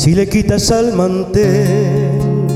Si le quitas al mantel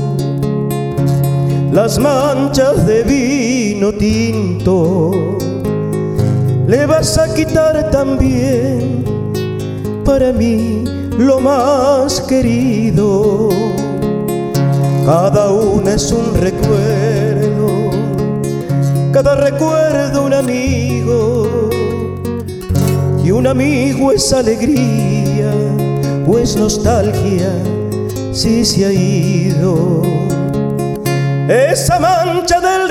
las manchas de vino tinto, le vas a quitar también para mí lo más querido. Cada una es un recuerdo, cada recuerdo un amigo, y un amigo es alegría o es nostalgia si se ha ido. Esa mancha del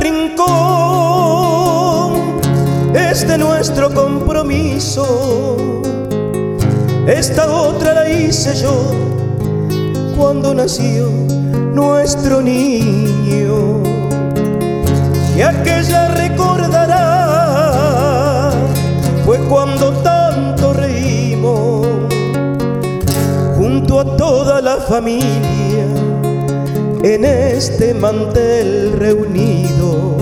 rincón es de nuestro compromiso. Esta otra la hice yo cuando nació nuestro niño. Y aquella recordará fue cuando tanto reímos junto a toda la familia en este mantel reunido.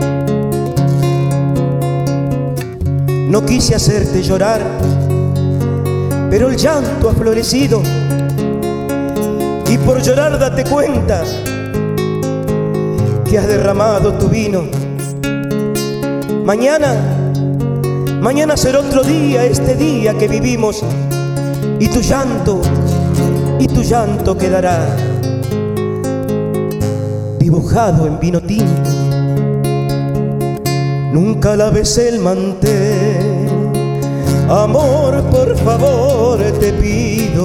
No quise hacerte llorar, pero el llanto ha florecido, y por llorar date cuenta que has derramado tu vino. Mañana será otro día, este día que vivimos, y tu llanto quedará dibujado en vino tinto. Nunca laves el mantel, amor, por favor te pido.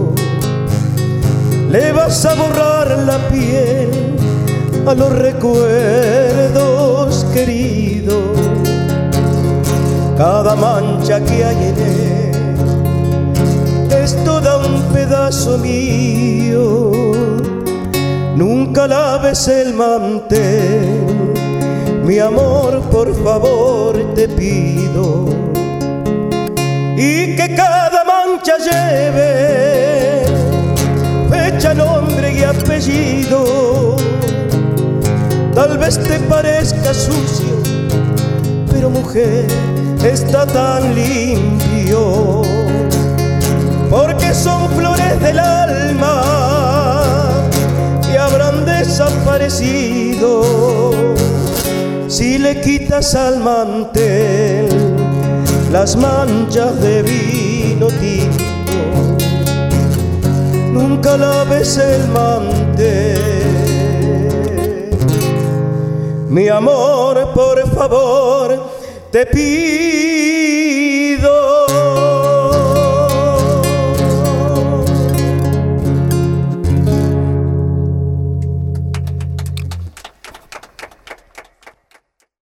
Le vas a borrar la piel a los recuerdos queridos. Cada mancha que hay en él es toda un pedazo mío. Nunca laves el mantel, mi amor, por favor te pido. Y que cada mancha lleve fecha, nombre y apellido. Tal vez te parezca sucio, pero mujer, está tan limpio, porque son flores del alma que habrán desaparecido. Si le quitas al mantel las manchas de vino tinto, nunca laves el mantel. Mi amor, por favor te pido.